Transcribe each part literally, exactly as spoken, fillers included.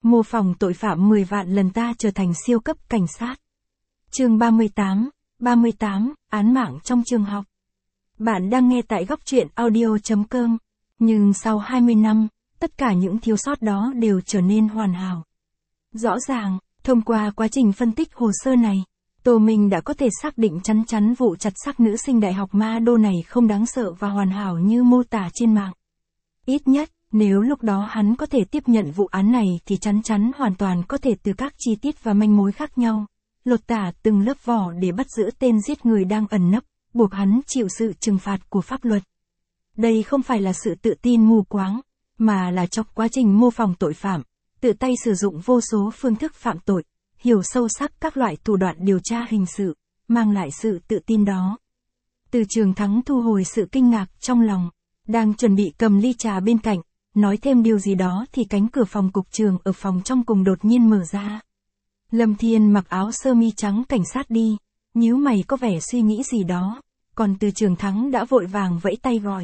Mô phỏng tội phạm mười vạn lần ta trở thành siêu cấp cảnh sát. Chương ba mươi tám, ba mươi tám, án mạng trong trường học. Bạn đang nghe tại góc truyện audio chấm com. Nhưng sau hai mươi năm, tất cả những thiếu sót đó đều trở nên hoàn hảo. Rõ ràng, thông qua quá trình phân tích hồ sơ này, Tô Minh đã có thể xác định chắn chắn vụ chặt xác nữ sinh đại học Ma Đô này không đáng sợ và hoàn hảo như mô tả trên mạng. Ít nhất, nếu lúc đó hắn có thể tiếp nhận vụ án này thì chắn chắn hoàn toàn có thể từ các chi tiết và manh mối khác nhau, lột tả từng lớp vỏ để bắt giữ tên giết người đang ẩn nấp, buộc hắn chịu sự trừng phạt của pháp luật. Đây không phải là sự tự tin mù quáng, mà là trong quá trình mô phỏng tội phạm, tự tay sử dụng vô số phương thức phạm tội, hiểu sâu sắc các loại thủ đoạn điều tra hình sự, mang lại sự tự tin đó. Từ Trường Thắng thu hồi sự kinh ngạc trong lòng, đang chuẩn bị cầm ly trà bên cạnh, nói thêm điều gì đó thì cánh cửa phòng cục trường ở phòng trong cùng đột nhiên mở ra. Lâm Thiên mặc áo sơ mi trắng cảnh sát đi, nhíu mày có vẻ suy nghĩ gì đó, còn Từ Trường Thắng đã vội vàng vẫy tay gọi.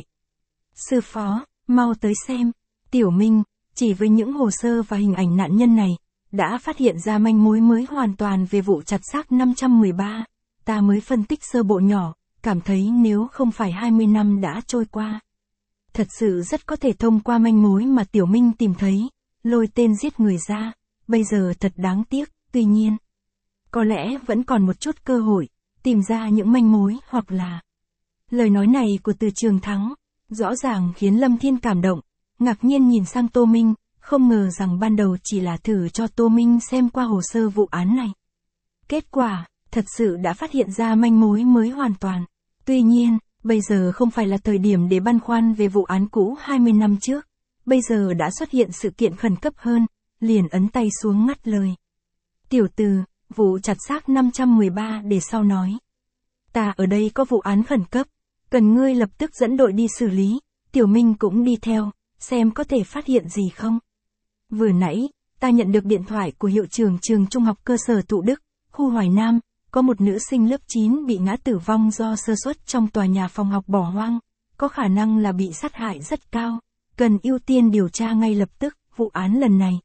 Sư phó, mau tới xem. Tiểu Minh, chỉ với những hồ sơ và hình ảnh nạn nhân này, đã phát hiện ra manh mối mới hoàn toàn về vụ chặt xác năm trăm mười ba, ta mới phân tích sơ bộ nhỏ, cảm thấy nếu không phải hai mươi năm đã trôi qua. Thật sự rất có thể thông qua manh mối mà Tiểu Minh tìm thấy, lôi tên giết người ra, bây giờ thật đáng tiếc, tuy nhiên. Có lẽ vẫn còn một chút cơ hội, tìm ra những manh mối hoặc là... Lời nói này của Từ Trường Thắng, rõ ràng khiến Lâm Thiên cảm động, ngạc nhiên nhìn sang Tô Minh, không ngờ rằng ban đầu chỉ là thử cho Tô Minh xem qua hồ sơ vụ án này. Kết quả, thật sự đã phát hiện ra manh mối mới hoàn toàn. Tuy nhiên, bây giờ không phải là thời điểm để băn khoăn về vụ án cũ hai mươi năm trước, bây giờ đã xuất hiện sự kiện khẩn cấp hơn, liền ấn tay xuống ngắt lời. Tiểu Từ, vụ chặt xác năm trăm mười ba để sau nói. Ta ở đây có vụ án khẩn cấp, cần ngươi lập tức dẫn đội đi xử lý, Tiểu Minh cũng đi theo, xem có thể phát hiện gì không. Vừa nãy, ta nhận được điện thoại của hiệu trưởng trường trung học cơ sở Thụ Đức, khu Hoài Nam, có một nữ sinh lớp chín bị ngã tử vong do sơ suất trong tòa nhà phòng học bỏ hoang, có khả năng là bị sát hại rất cao, cần ưu tiên điều tra ngay lập tức vụ án lần này.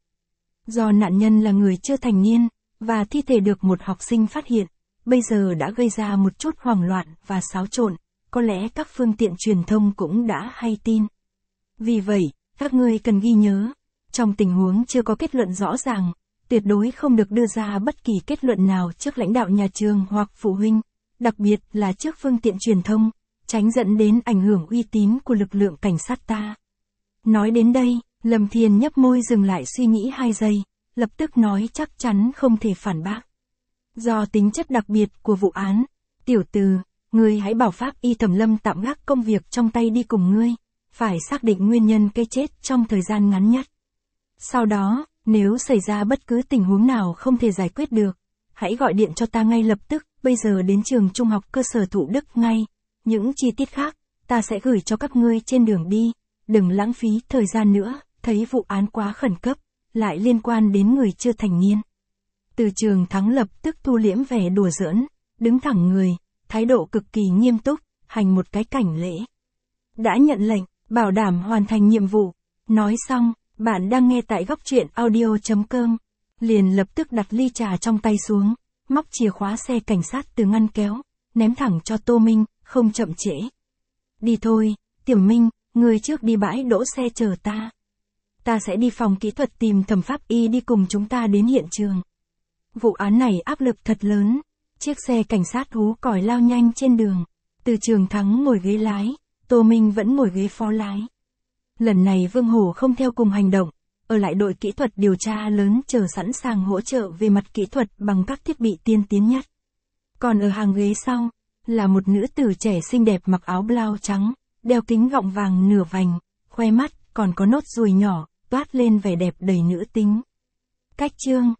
Do nạn nhân là người chưa thành niên, và thi thể được một học sinh phát hiện, bây giờ đã gây ra một chút hoảng loạn và xáo trộn, có lẽ các phương tiện truyền thông cũng đã hay tin. Vì vậy, các ngươi cần ghi nhớ, trong tình huống chưa có kết luận rõ ràng, tuyệt đối không được đưa ra bất kỳ kết luận nào trước lãnh đạo nhà trường hoặc phụ huynh, đặc biệt là trước phương tiện truyền thông, tránh dẫn đến ảnh hưởng uy tín của lực lượng cảnh sát ta. Nói đến đây, Lâm Thiên nhấp môi dừng lại suy nghĩ hai giây, lập tức nói chắc chắn không thể phản bác. Do tính chất đặc biệt của vụ án, Tiểu Từ, ngươi hãy bảo pháp y Thẩm Lâm tạm gác công việc trong tay đi cùng ngươi, phải xác định nguyên nhân cái chết trong thời gian ngắn nhất. Sau đó, nếu xảy ra bất cứ tình huống nào không thể giải quyết được, hãy gọi điện cho ta ngay lập tức, bây giờ đến trường trung học cơ sở Thụ Đức ngay. Những chi tiết khác, ta sẽ gửi cho các ngươi trên đường đi, đừng lãng phí thời gian nữa, thấy vụ án quá khẩn cấp, lại liên quan đến người chưa thành niên. Từ Trường Thắng lập tức thu liễm vẻ đùa giỡn, đứng thẳng người, thái độ cực kỳ nghiêm túc, hành một cái cảnh lễ. Đã nhận lệnh, bảo đảm hoàn thành nhiệm vụ. Nói xong, bạn đang nghe tại góc truyện audio chấm com, liền lập tức đặt ly trà trong tay xuống, móc chìa khóa xe cảnh sát từ ngăn kéo, ném thẳng cho Tô Minh, không chậm trễ. Đi thôi, Tiểu Minh, người trước đi bãi đỗ xe chờ ta. Ta sẽ đi phòng kỹ thuật tìm thẩm pháp y đi cùng chúng ta đến hiện trường. Vụ án này áp lực thật lớn, chiếc xe cảnh sát hú còi lao nhanh trên đường, Từ Trường Thắng ngồi ghế lái, Tô Minh vẫn ngồi ghế phó lái. Lần này Vương Hổ không theo cùng hành động, ở lại đội kỹ thuật điều tra lớn chờ sẵn sàng hỗ trợ về mặt kỹ thuật bằng các thiết bị tiên tiến nhất. Còn ở hàng ghế sau, là một nữ tử trẻ xinh đẹp mặc áo blau trắng, đeo kính gọng vàng nửa vành, khoe mắt còn có nốt ruồi nhỏ, toát lên vẻ đẹp đầy nữ tính. Cách chương